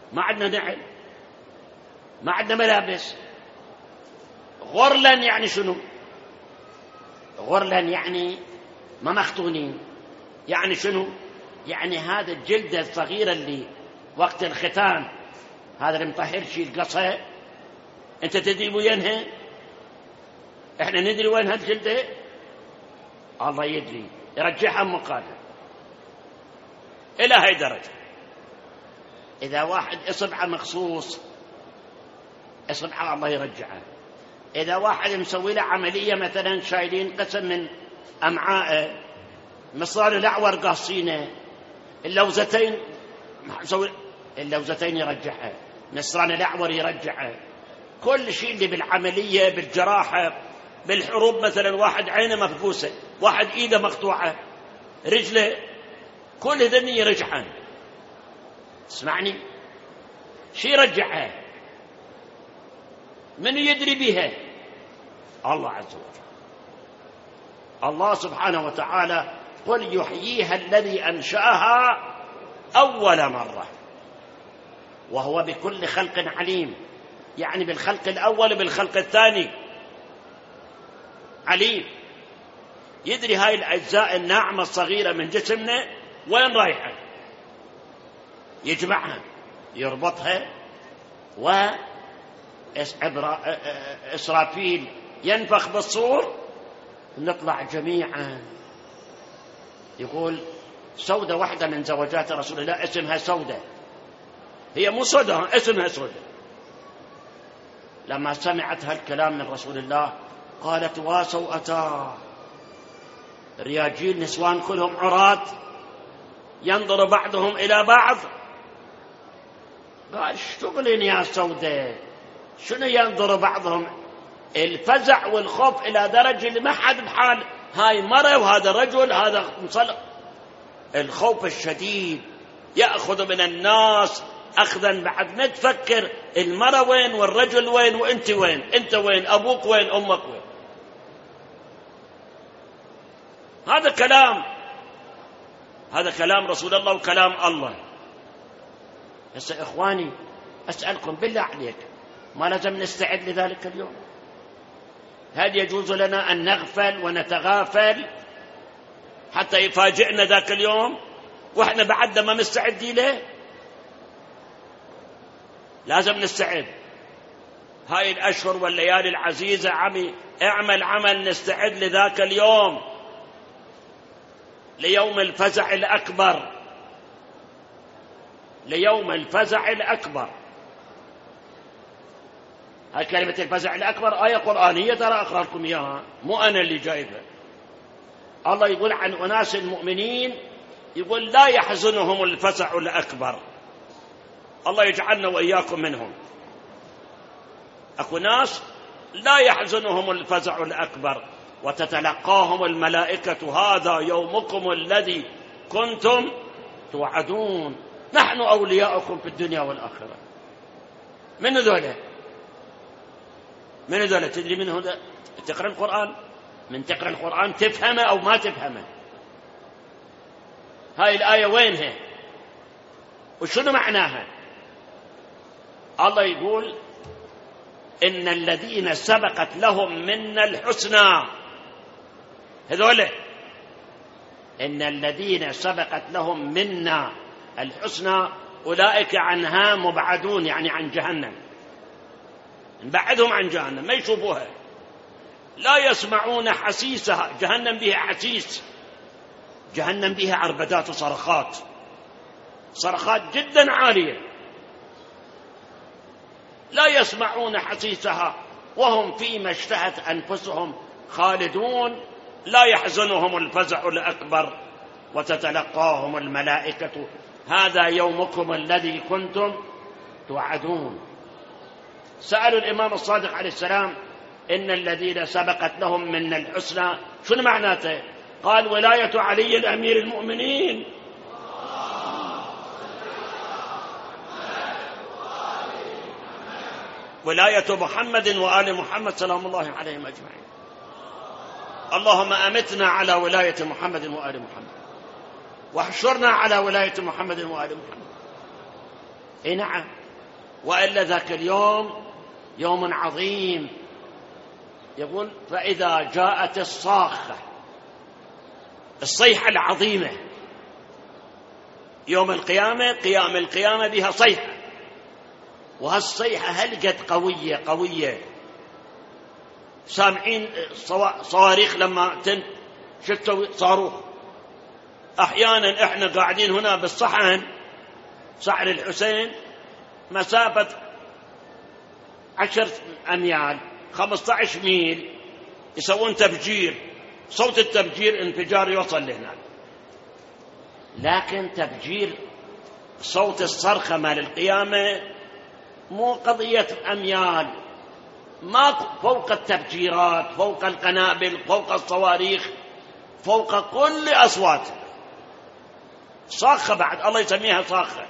ما عندنا نعل، ما عندنا ملابس. غرلا يعني شنو؟ غرلا يعني ما مختونين. يعني شنو؟ يعني هذا الجلدة الصغيرة اللي وقت الختان هذا اللي مطهر شي القصة، انت تدري وينها؟ احنا ندري وين هالجلدة؟ الله يدري، يرجعها مقالها الى هاي درجة. اذا واحد اصبعه مخصوص، اصبعه الله يرجعه. اذا واحد مسوي له عملية مثلا شايلين قسم من امعائه، مصار الاعور قاصينه، اللوزتين مسوي اللوزتين يرجعها، مصران الاعور يرجعه. كل شيء اللي بالعملية بالجراحة بالحروب، مثلا واحد عينه مفقوسة، واحد ايده مقطوعة، رجله، كل ذني يرجعها. اسمعني، شي يرجعها؟ من يدري بها؟ الله عز وجل. الله سبحانه وتعالى قل يحييها الذي أنشأها أول مرة وهو بكل خلق عليم. يعني بالخلق الأول بالخلق الثاني عليم، يدري هاي الأجزاء الناعمة الصغيرة من جسمنا وين رايحة، يجمعها يربطها، وإسرافيل ينفخ بالصور نطلع جميعا. يقول سودة واحدة من زوجات رسول الله اسمها سودة، هي مو سودة، اسمها سودة. لما سمعت هالكلام من رسول الله قالت واسوءتاه، رياجيل نسوان كلهم عراة ينظر بعضهم إلى بعض. قال اشتغلين يا سودة، شنو ينظر بعضهم؟ الفزع والخوف إلى درجة اللي ما حد بحال، هاي مرة وهذا رجل، هذا مصلق. الخوف الشديد يأخذ من الناس أخذا بعد ما تفكر المرة وين والرجل وين وانت وين، انت وين، أبوك وين، أمك وين. هذا كلام رسول الله وكلام الله. هسه إخواني أسألكم بالله عليك، ما لازم نستعد لذلك اليوم؟ هل يجوز لنا أن نغفل ونتغافل حتى يفاجئنا ذاك اليوم وإحنا بعدنا ما مستعدين له؟ لازم نستعد. هاي الأشهر والليالي العزيزة اعمل عمل نستعد لذاك اليوم، ليوم الفزع الأكبر، ليوم الفزع الأكبر. هاي كلمة الفزع الأكبر آية قرآنية، ترى أقرأ لكم إياها، مو أنا اللي جايبها. الله يقول عن أناس المؤمنين، يقول لا يحزنهم الفزع الأكبر. الله يجعلنا وإياكم منهم. أكو ناس لا يحزنهم الفزع الأكبر وتتلقاهم الملائكة هذا يومكم الذي كنتم توعدون، نحن أولياؤكم في الدنيا والآخرة. من ذولا؟ من ذولا؟ تدري من هذا؟ تقرأ القرآن، من تقرأ القرآن تفهمه أو ما تفهمه. هاي الآية وينها وشنو معناها؟ الله يقول إن الذين سبقت لهم منا الحسنى، هذول إن الذين سبقت لهم منا الحسنى أولئك عنها مبعدون، يعني عن جهنم، نبعدهم عن جهنم ما يشوفوها، لا يسمعون حسيسها. جهنم بها حسيس، جهنم بها عربدات وصرخات، صرخات جدا عالية، لا يسمعون حسيسها وهم فيما اشتهت أنفسهم خالدون، لا يحزنهم الفزع الأكبر وتتلقاهم الملائكة هذا يومكم الذي كنتم توعدون. سألوا الإمام الصادق عليه السلام إن الذين سبقت لهم من الحسنى شنو معناته؟ قال ولاية علي الأمير المؤمنين. ولاية محمد وآل محمد سلام الله عليهم أجمعين. اللهم أمتنا على ولاية محمد وآل محمد، واحشرنا على ولاية محمد وآل محمد. إيه نعم، وإلا ذاك اليوم يوم عظيم. يقول فإذا جاءت الصاخة، الصيحة العظيمة يوم القيامة، قيام القيامة بها صيحة، وهالصيحة هلقت قوية قوية، سامعين صواريخ لما شفتوا صاروخ. أحيانا إحنا قاعدين هنا بالصحن صحن الحسين مسافة 10 أميال 15 ميل، يسوون تفجير، صوت التفجير انفجار يوصل لهناك، لكن تفجير صوت الصرخة مال القيامة مو قضية أميال، ما فوق التفجيرات، فوق القنابل، فوق الصواريخ، فوق كل أصوات. صاخة بعد الله يسميها صاخة.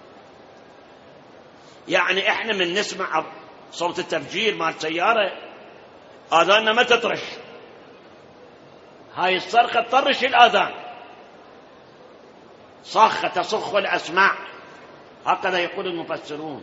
يعني إحنا من نسمع صوت التفجير مال سيارة آذاننا ما تطرش، هاي الصرخة تطرش الآذان، صاخة تصخ الأسماع، هكذا يقول المفسرون.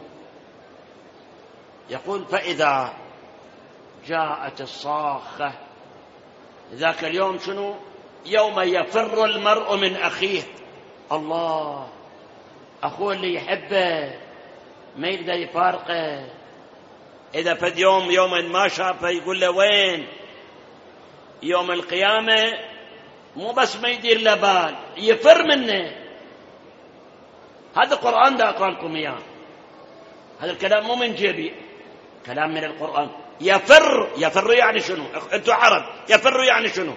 يقول فإذا جاءت الصاخة، ذاك اليوم شنو؟ يوم يفر المرء من أخيه. الله، أخوه اللي يحبه ما يقدر يفارقه، إذا فد يوما ما شافه يقول له وين؟ يوم القيامة مو بس ما يدير له بال، يفر منه. هذا القرآن ده أقرأ لكم إياه، هذا الكلام مو من جيبي، كلام من القرآن. يفر يعني شنو؟ أنتوا عرب، يفر يعني شنو؟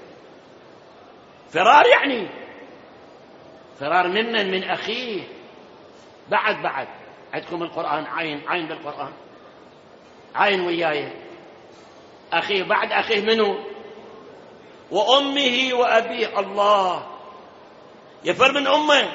فرار، يعني فرار من أخيه. بعد عندكم القرآن عين بالقرآن، عين وياي. أخيه بعد أخيه منه؟ وأمه وأبيه. الله، يفر من أمه.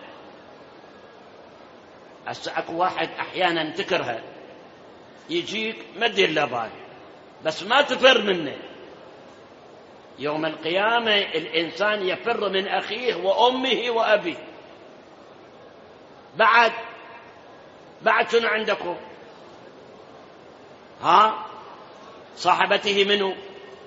هسه اكو واحد أحيانا تكرهه، يجيك ما تدير له بال، بس ما تفر منه. يوم القيامة الإنسان يفر من أخيه وأمه وأبيه. بعد شنو عندكم؟ صاحبته منه؟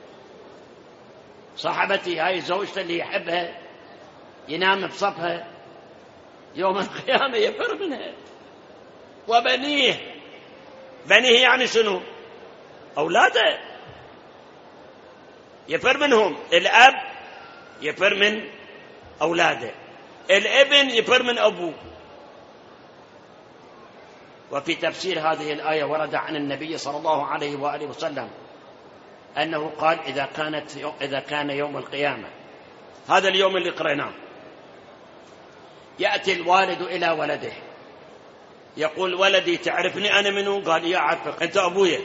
صاحبتي هاي زوجته اللي يحبها ينام بصفها، يوم القيامة يفر منها. وبنيه يعني شنو؟ أولاده يفر منهم. الأب يفر من أولاده، الابن يفر من أبوه. وفي تفسير هذه الآية ورد عن النبي صلى الله عليه وآله وسلم أنه قال إذا كان يوم القيامة، هذا اليوم اللي قرأناه، يأتي الوالد إلى ولده يقول ولدي تعرفني أنا منو؟ قال يا أعرفك، أنت أبويا.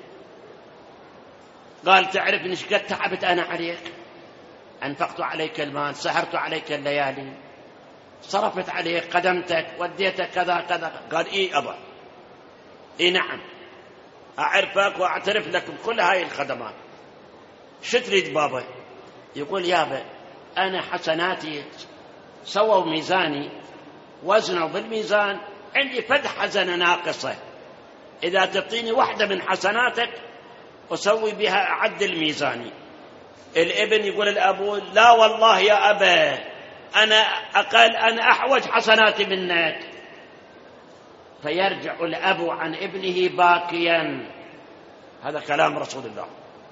قال تعرفني ايش قد تعبت أنا عليك، أنفقت عليك المال، سهرت عليك الليالي، صرفت عليك، قدمتك، وديتك كذا كذا. قال إيه أبا، إيه نعم، أعرفك وأعترف لك بكل هاي الخدمات. شو تريد بابا؟ يقول يابا أنا حسناتي سووا ميزاني، وزنوا بالميزان، عندي فد حسنة ناقصة، إذا تعطيني واحدة من حسناتك أسوي بها أعدل ميزاني. الابن يقول الأبو لا والله يا أبا، أنا أحوج حسناتي منك. فيرجع الأب عن ابنه باكيا، هذا كلام رسول الله.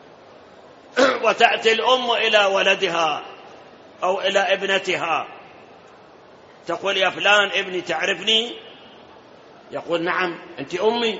وتأتي الأم إلى ولدها أو إلى ابنتها تقول يا فلان ابني تعرفني؟ يقول نعم أنت أمي،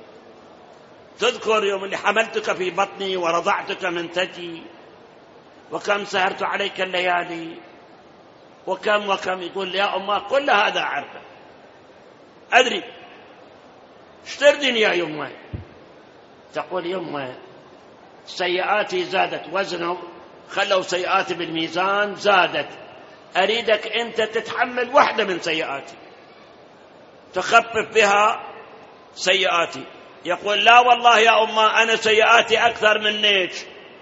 تذكر يوم اللي حملتك في بطني ورضعتك من ثدي، وكم سهرت عليك الليالي، وكم. يقول يا أمه كل هذا أعرفه، أدري، اشتردني يا يمه. تقول يمه سيئاتي زادت، وزنوا خلوا سيئاتي بالميزان زادت، أريدك أنت تتحمل واحدة من سيئاتي تخفف بها سيئاتي. يقول لا والله يا أمه أنا سيئاتي أكثر منك.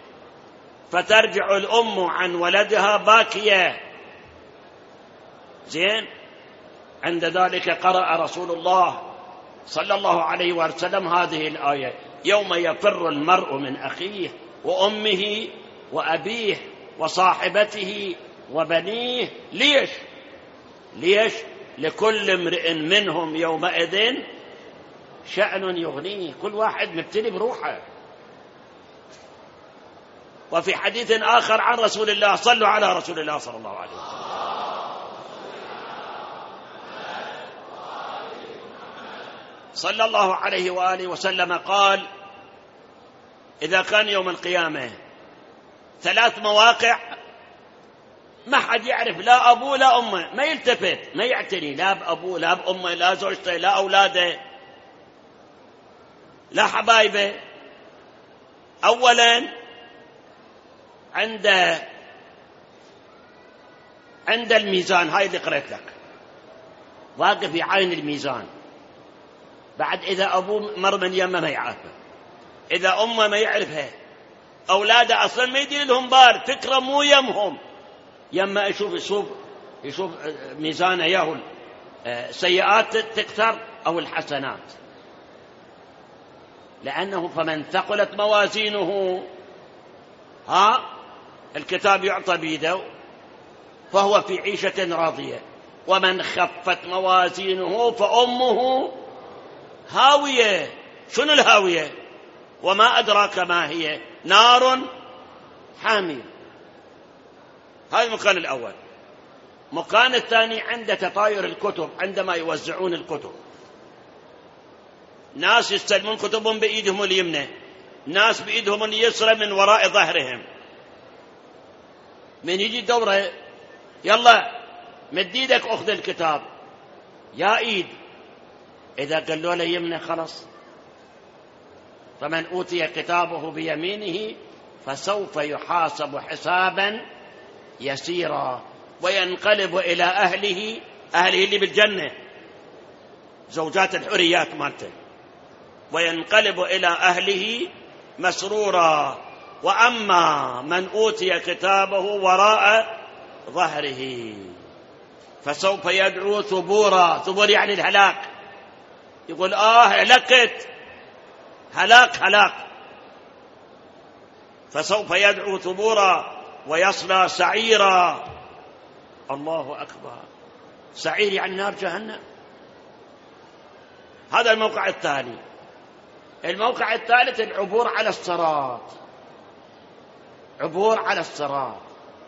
فترجع الأم عن ولدها باكية. زين، عند ذلك قرأ رسول الله صلى الله عليه وسلم هذه الآية: يوم يفر المرء من أخيه وأمه وأبيه وصاحبته وبنيه. ليش؟ لكل امرئ منهم يومئذ شأن يغنيه. كل واحد مبتلي بروحه. وفي حديث آخر عن رسول الله: صلوا على رسول الله صلى الله عليه وسلم. صلى الله عليه وآله وسلم قال: إذا كان يوم القيامة 3 مواقع ما حد يعرف، لا أبوه لا أمه، ما يلتفت، ما يعتني لا بأبوه لا بأمه لا زوجته لا أولاده لا حبايبه. أولا عند الميزان، هاي اللي قرأت لك، واقف يعاين الميزان. بعد إذا أبوه مر من يمه ما يعرفه، إذا أمه ما يعرفها، أولاده أصلا ما يدير لهم بال، فكرة مو يمهم، يما يشوف ميزانه ياهل سيئات تكثر أو الحسنات. لأنه فمن ثقلت موازينه الكتاب يعطى بيده فهو في عيشة راضية، ومن خفت موازينه فأمه هاوية. شنو الهاوية؟ وما أدراك ما هي، نار حامية. هذا المكان الأول. المكان الثاني عند تطاير الكتب، عندما يوزعون الكتب، ناس يستلمون كتبهم بإيدهم اليمنى، ناس بإيدهم اليسرى من وراء ظهرهم. من يجي دوره: يلا مد ايدك أخذ الكتاب. يا إيد، إذا قالوا له يمنى خلص. فمن أوتي كتابه بيمينه فسوف يحاسب حسابا يسيرا وينقلب إلى أهله اللي بالجنة، زوجات الحريات مالته، وينقلب إلى أهله مسرورا. وأما من أوتي كتابه وراء ظهره فسوف يدعو ثبورا. ثبور يعني الهلاك، يقول هلكت، هلاك. فسوف يدعو ثبورا ويصلى سعيرا. الله أكبر. سعير يعني نار جهنم. هذا الموقع الثاني. الموقع الثالث: العبور على الصراط. عبور على الصراط.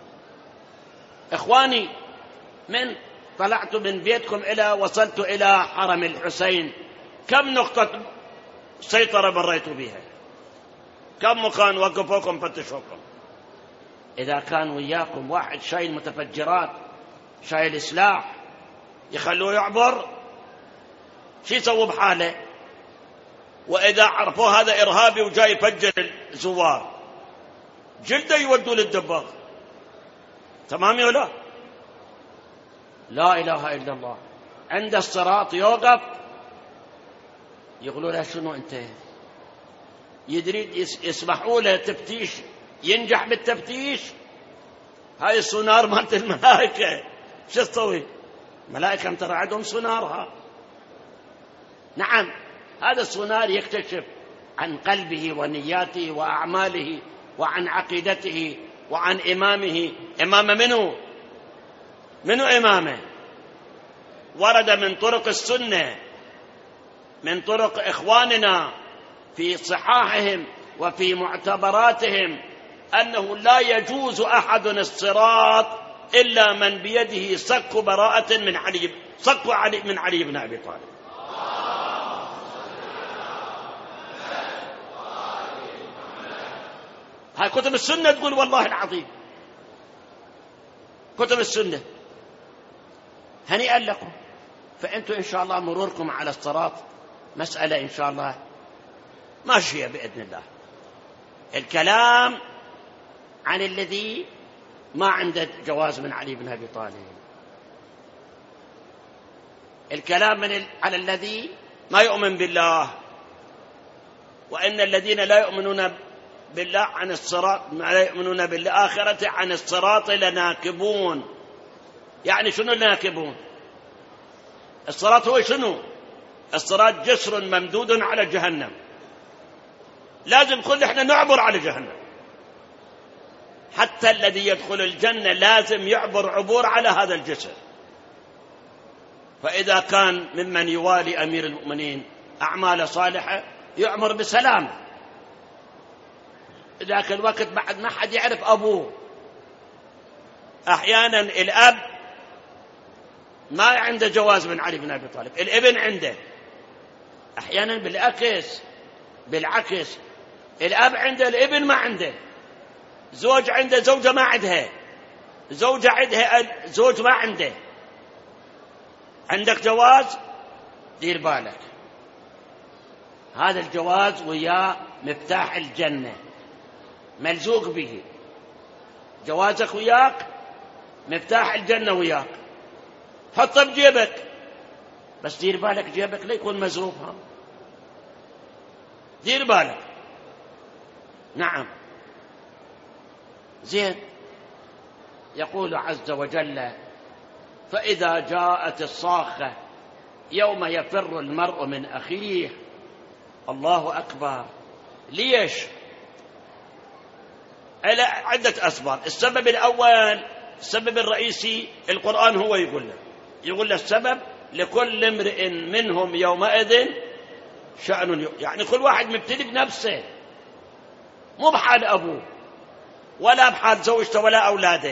إخواني، من طلعت من بيتكم إلى وصلت إلى حرم الحسين، كم نقطة سيطرة مريت بها؟ كم مكان وقفوكم فتشوكم؟ إذا كان وياكم واحد شايل متفجرات، شايل سلاح، يخلوه يعبر، شو يسووا بحاله؟ وإذا عرفوا هذا إرهابي وجاي يفجر الزوار، جلده يودوا للدباغ. تمام ولا لا؟ إله إلا الله. عند الصراط يوقف، يقولوا له: شنو أنت؟ يدري يسمحوا له تفتيش، ينجح بالتفتيش. هاي السونار مالت الملائكة، شو تسوي؟ ملائكة ترى عندهم سونارها. نعم، هذا السونار يكتشف عن قلبه ونياته وأعماله وعن عقيدته وعن إمامه. إمامه منو إمامه؟ ورد من طرق السنة، من طرق إخواننا في صحاحهم وفي معتبراتهم، أنه لا يجوز أحد الصراط إلا من بيده صك براءة من علي بن أبي طالب. هاي كتب السنة تقول، والله العظيم كتب السنة. هنيئا لكم. فأنتم إن شاء الله مروركم على الصراط مسألة إن شاء الله ماشية بإذن الله. الكلام عن الذي ما عنده جواز من علي بن أبي طالب، الكلام على الذي ما يؤمن بالله. وإن الذين لا يؤمنون بالله عن الصراط، لا يؤمنون بالآخرة عن الصراط لناكبون. يعني شنو لناكبون؟ الصراط هو شنو؟ الصراط جسر ممدود على جهنم، لازم كل احنا نعبر على جهنم. حتى الذي يدخل الجنة لازم يعبر عبور على هذا الجسر. فإذا كان ممن يوالي أمير المؤمنين أعمال صالحة يعمر بسلام. ذاك الوقت بعد ما حد يعرف أبوه. أحيانا الأب ما عنده جواز من علي بن أبي طالب، الابن عنده. أحيانا بالعكس الأب عنده الابن ما عنده، زوج عنده زوجة ما عندها، زوجة عندها زوج ما عنده. عندك جواز دير بالك، هذا الجواز وياه مفتاح الجنة ملزوق به. جوازك وياك مفتاح الجنة وياك، حطه بجيبك، بس دير بالك جيبك لا يكون مزروب. دير بالك. نعم. زين. يقول عز وجل: فإذا جاءت الصاخة يوم يفر المرء من أخيه. الله أكبر. ليش؟ عدة أسباب. السبب الأول، السبب الرئيسي، القرآن هو يقول له السبب: لكل امرئ منهم يومئذ شأن، يعني كل واحد مبتلي بنفسه، مو بحال أبوه ولا بحال زوجته ولا أولاده.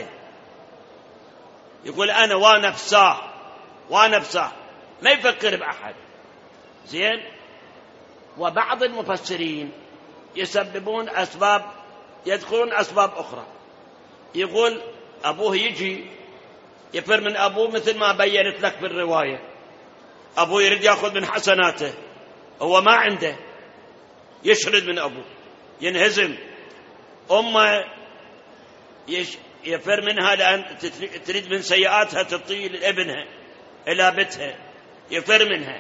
يقول أنا ونفساه ما يفكر بأحد. زين. وبعض المفسرين يسببون أسباب، يدخلون أسباب أخرى. يقول أبوه يجي يفر من أبوه، مثل ما بيّنت لك بالرواية، أبوه يريد يأخذ من حسناته، هو ما عنده، يشرد من أبوه، ينهزم. أمه يفر منها لأن تريد من سيئاتها تطيل لابنها إلى بيتها، يفر منها.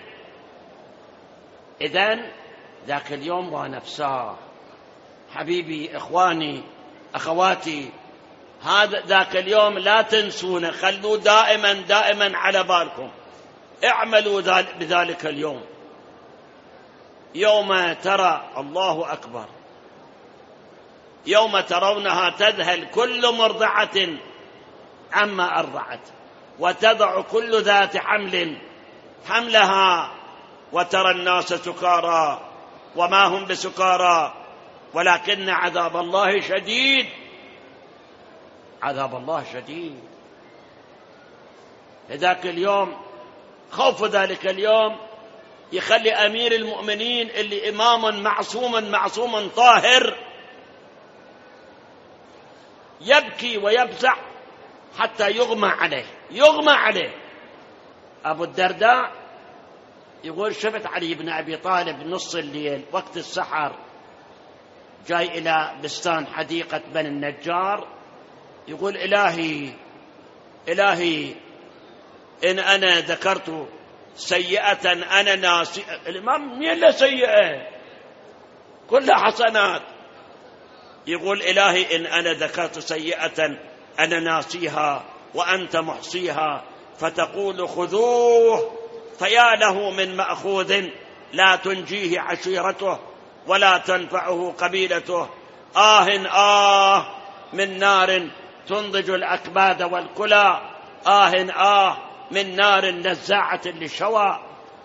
إذن ذاك اليوم ونفساه. حبيبي، إخواني، أخواتي، هذا ذاك اليوم لا تنسونه، خلوا دائما على بالكم، اعملوا بذلك اليوم. يوم ترى، الله أكبر، يوم ترونها تذهل كل مرضعة عما أرضعت وتضع كل ذات حمل حملها وترى الناس سكارى وما هم بسكارى ولكن عذاب الله شديد. عذاب الله شديد. ذاك اليوم، خوف ذلك اليوم يخلي أمير المؤمنين اللي إمام معصوم طاهر يبكي ويبزع حتى يغمى عليه. أبو الدرداء يقول: شفت علي بن أبي طالب نص الليل وقت السحر جاي إلى بستان حديقة بني النجار، يقول: إلهي إن أنا ذكرت سيئة أنا ناسي. الإمام مين له سيئة؟ كلها حسنات. يقول: إلهي إن أنا ذكرت سيئة أنا ناسيها وأنت محصيها، فتقول خذوه، فيا له من مأخوذ لا تنجيه عشيرته ولا تنفعه قبيلته. من نار تنضج الأكباد والكلى، من نار نزاعة للشوى،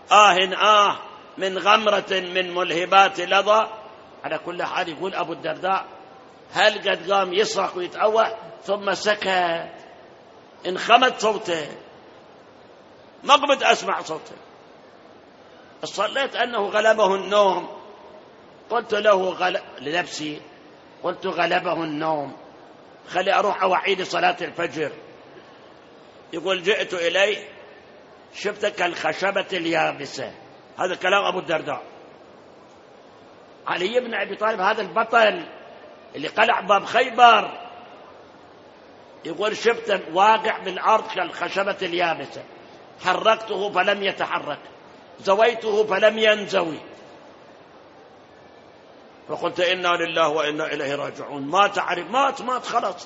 من غمرة من ملهبات لظى. على كل حال، يقول أبو الدرداء: هل قد قام يصرخ ويتأوه ثم سكت، انخمت صوته، ما قمت أسمع صوته. صليت أنه غلبه النوم، قلت لنفسي قلت غلبه النوم، خلي أروح أوعيد صلاة الفجر. يقول: جئت إليه شفت كالخشبة اليابسة. هذا كلام أبو الدرداء. علي بن أبي طالب هذا البطل اللي قلع باب خيبر، يقول: شفت واقع بالأرض كالخشبة اليابسة، حركته فلم يتحرك، زويته فلم ينزوي. فقلت: إنا لله وإنا إليه راجعون. مات خلاص.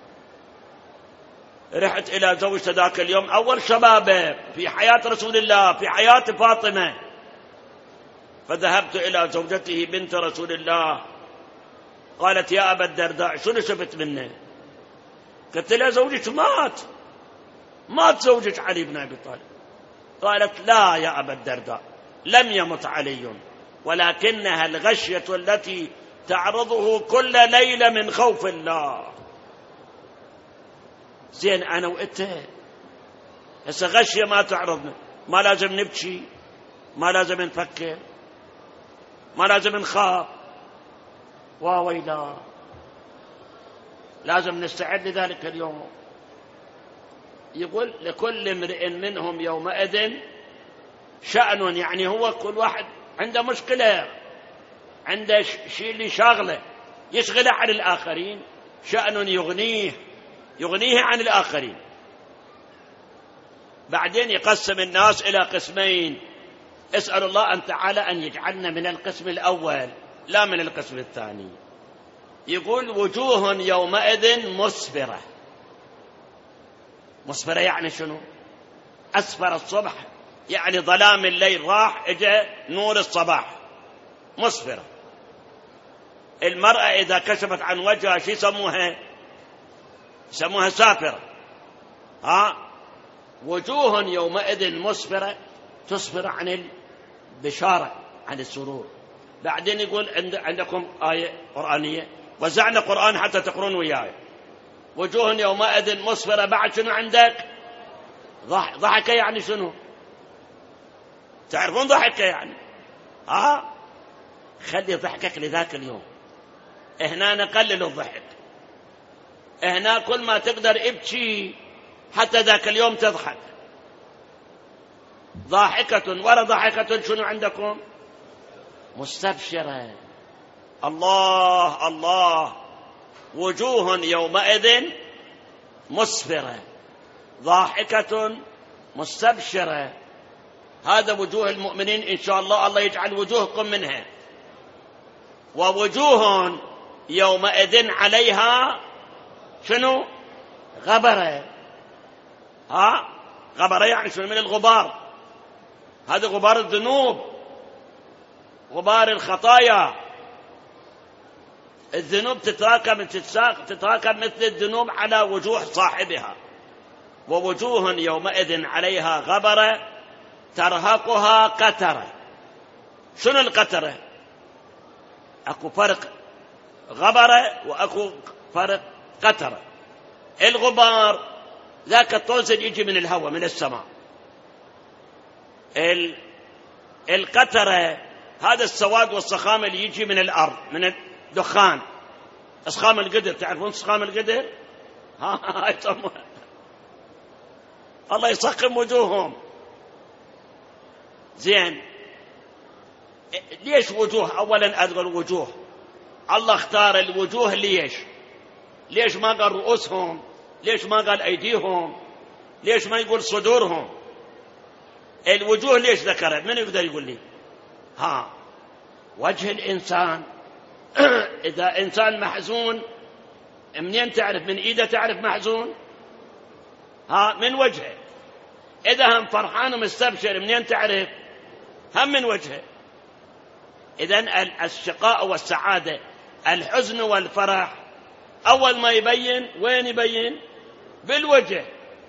رحت إلى زوجته ذاك اليوم، أول شبابه في حياة رسول الله، في حياة فاطمة، فذهبت إلى زوجته بنت رسول الله، قالت يا أبا الدرداء شنو شفت منه؟ قلت لها زوجك مات زوجك علي بن أبي طالب. قالت لا يا أبا الدرداء، لم يمت علي، ولكنها الغشية التي تعرضه كل ليلة من خوف الله. زين أنا وإنت هسه غشية ما تعرضنا، ما لازم نبكي، ما لازم نفكر، ما لازم نخاف، وويلا لازم نستعد لذلك اليوم. يقول لكل امرئ منهم يومئذ شأن، يعني هو كل واحد عنده مشكلة، عنده شيء اللي شاغله يشغله عن الآخرين، شأن يغنيه عن الآخرين. بعدين يقسم الناس إلى قسمين، اسأل الله أن تعالى أن يجعلنا من القسم الأول لا من القسم الثاني. يقول وجوه يومئذ مسفرة. مسفرة يعني شنو؟ أسفر الصبح، يعني ظلام الليل راح اجى نور الصباح، مسفرة. المرأة إذا كشفت عن وجهها شو يسموها سافرة. وجوه يومئذ مسفرة، تسفر عن البشارة، عن السرور. بعدين يقول عندكم آية قرآنية، وزعنا قرآن حتى تقرون وياي. وجوه يومئذ مسفرة، بعد شنو عندك؟ ضحكة، يعني شنو؟ تعرفون ضحكة يعني؟ خلي ضحكك لذاك اليوم، هنا نقلل الضحك، هنا كل ما تقدر ابكي حتى ذاك اليوم تضحك. ضاحكة ولا ضحكة شنو عندكم؟ مستبشرة. الله الله، وجوه يومئذ مسفرة ضاحكة مستبشرة. هذا وجوه المؤمنين إن شاء الله، الله يجعل وجوهكم منها. ووجوه يومئذ عليها شنو؟ غبرة. غبرة يعني شنو؟ من الغبار، هذا غبار الذنوب، غبار الخطايا. الذنوب تتراكم مثل الذنوب على وجوه صاحبها. ووجوه يومئذ عليها غبرة ترهقها قترة. شنو القترة؟ اكو فرق غبرة واكو فرق قترة. الغبار ذاك الطوز اللي يجي من الهواء من السماء. القترة هذا السواد والصخام اللي يجي من الأرض، من الدخان، أسخام القدر. تعرفون أسخام القدر؟ الله يسخم وجوههم. زين، ليش وجوه؟ أولا أذكر وجوه، الله اختار الوجوه ليش ما قال رؤوسهم؟ ليش ما قال أيديهم؟ ليش ما يقول صدورهم؟ الوجوه ليش ذكرها؟ من يقدر يقول لي؟ وجه الإنسان إذا إنسان محزون منين تعرف؟ من إيده تعرف محزون؟ من وجهه. إذا هم فرحان ومستبشر منين تعرف؟ هم من وجهه. إذن الشقاء والسعادة، الحزن والفرح، أول ما يبين وين يبين؟ بالوجه.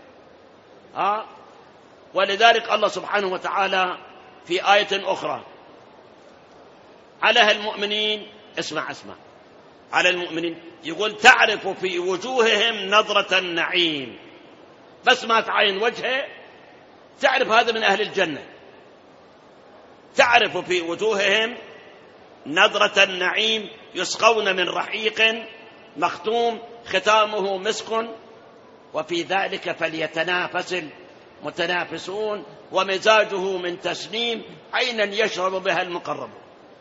ولذلك الله سبحانه وتعالى في آية أخرى على المؤمنين، اسمع على المؤمنين يقول تعرف في وجوههم نظرة النعيم. بس ما تعاين وجهه تعرف هذا من أهل الجنة. تعرف في وجوههم نظرة النعيم يسقون من رحيق مختوم ختامه مسك وفي ذلك فليتنافس المتنافسون ومزاجه من تسنيم عينا يشرب بها المقربون.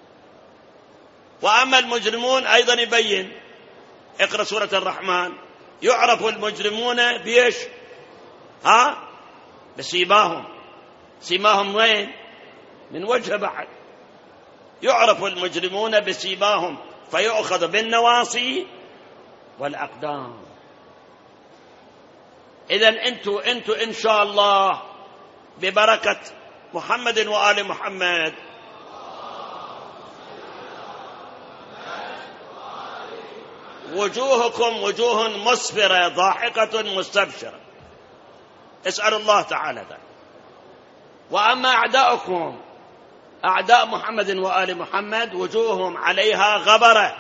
وأما المجرمون أيضا يبين، اقرأ سورة الرحمن، يعرف المجرمون بيش؟ بسيماهم. سيماهم وين؟ من وجه بعد. يعرف المجرمون بسيماهم فيؤخذ بالنواصي والأقدام. إذن أنتوا إن شاء الله ببركة محمد وآل محمد وجوهكم وجوه مسفرة ضاحكة مستبشرة. اسأل الله تعالى ذلك. وأما أعداؤكم أعداء محمد وآل محمد وجوههم عليها غبرة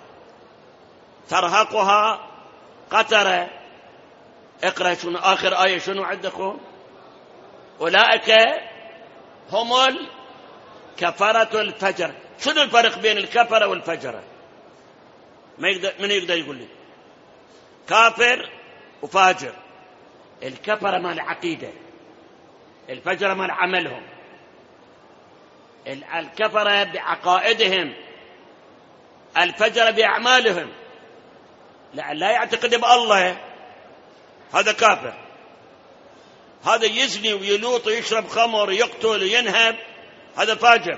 ترهقها قترة. اقرأ شنو آخر آية، شنو عندكم؟ أولئك هم الكفرة الفجر. شنو الفرق بين الكفرة والفجرة؟ من يقدر يقول لي؟ كافر وفاجر. الكفرة مال العقيدة، الفجرة مال عملهم. الكفرة بعقائدهم، الفجرة بأعمالهم. لا يعتقد بالله هذا كافر، هذا يزني ويلوط ويشرب خمر ويقتل وينهب، هذا فاجر.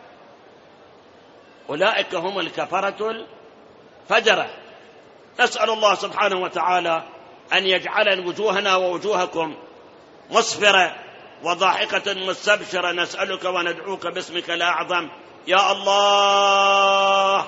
أولئك هم الكفرة الفجرة. نسأل الله سبحانه وتعالى أن يجعل وجوهنا ووجوهكم مسفرة وضاحكة مستبشرة. نسألك وندعوك باسمك الأعظم يا الله.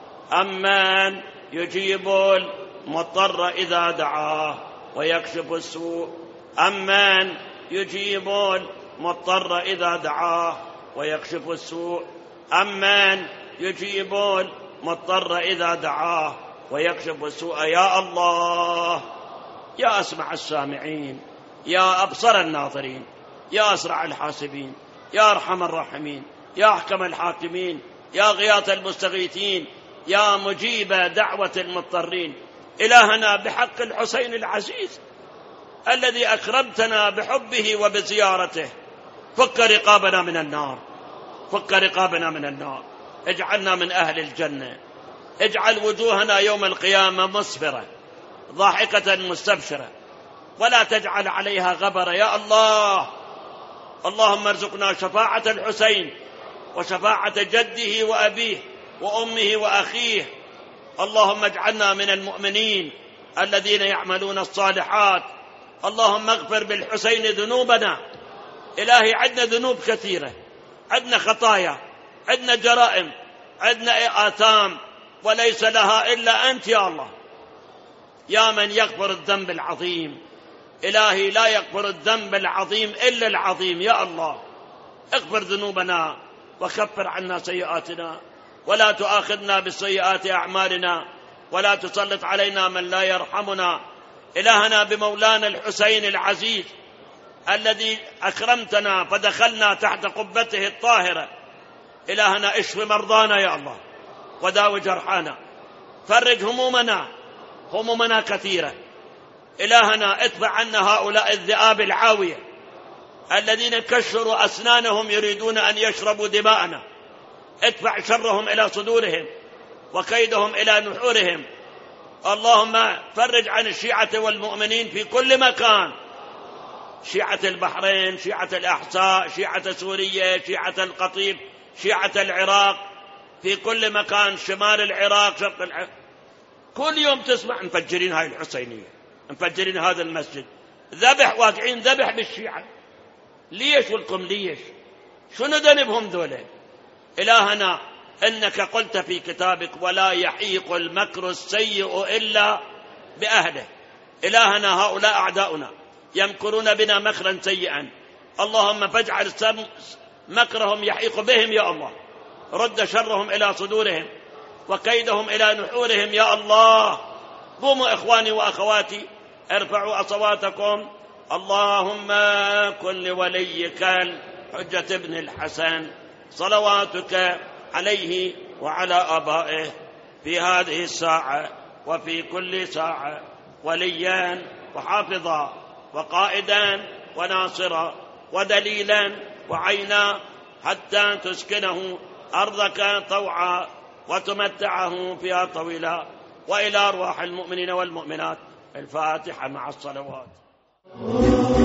أمن يجيب المضطر إذا دعاه ويكشف السوء. أمن يجيب المضطر إذا دعاه ويكشف السوء. أمن يجيب المضطر إذا دعاه ويكشف السوء. يا الله، يا أسمع السامعين، يا أبصر الناظرين، يا أسرع الحاسبين، يا أرحم الراحمين، يا أحكم الحاكمين، يا غياث المستغيثين، يا مجيب دعوة المضطرين. إلهنا بحق الحسين العزيز الذي أكرمتنا بحبه وبزيارته، فك رقابنا من النار، فك رقابنا من النار. اجعلنا من أهل الجنة. اجعل وجوهنا يوم القيامة مسفرة ضاحكة مستبشرة، ولا تجعل عليها غبرة يا الله. اللهم ارزقنا شفاعة الحسين وشفاعة جده وأبيه وأمه وأخيه. اللهم اجعلنا من المؤمنين الذين يعملون الصالحات. اللهم اغفر بالحسين ذنوبنا. إلهي عندنا ذنوب كثيرة، عندنا خطايا، عندنا جرائم، عندنا آثام، وليس لها إلا أنت يا الله، يا من يغفر الذنب العظيم. إلهي لا يغفر الذنب العظيم إلا العظيم. يا الله اغفر ذنوبنا وكفر عنا سيئاتنا، ولا تؤاخذنا بالسيئات أعمالنا، ولا تسلط علينا من لا يرحمنا. إلهنا بمولانا الحسين العزيز الذي أكرمتنا فدخلنا تحت قبته الطاهرة. إلهنا اشف مرضانا يا الله، وداو جرحانا، فرج همومنا، همومنا كثيرة. إلهنا ادفع عنا هؤلاء الذئاب العاوية الذين كشروا أسنانهم يريدون أن يشربوا دماءنا. ادفع شرهم إلى صدورهم وكيدهم إلى نحورهم. اللهم فرج عن الشيعة والمؤمنين في كل مكان، شيعة البحرين، شيعة الأحساء، شيعة سوريا، شيعة القطيف، شيعة العراق، في كل مكان، شمال العراق، شرق العراق. كل يوم تسمع مفجرين هاي الحسينية، مفجرين هذا المسجد، ذبح، واقعين ذبح بالشيعة. ليش ولكم؟ ليش؟ شنو ذنبهم ذولا؟ إلهنا إنك قلت في كتابك ولا يحيق المكر السيء إلا بأهله. إلهنا هؤلاء أعداؤنا يمكرون بنا مكرا سيئا، اللهم فاجعل مكرهم يحيق بهم يا الله. رد شرهم إلى صدورهم وكيدهم إلى نحورهم يا الله. قوموا إخواني وأخواتي، ارفعوا أصواتكم. اللهم كن لوليك الحجة ابن الحسن صلواتك عليه وعلى آبائه في هذه الساعة وفي كل ساعة وليا وحافظا وقائدا وناصرا ودليلا وعينا، حتى تسكنه أرضك طوعا وتمتعه فيها طويلا. وإلى أرواح المؤمنين والمؤمنات الفاتحة مع الصلوات.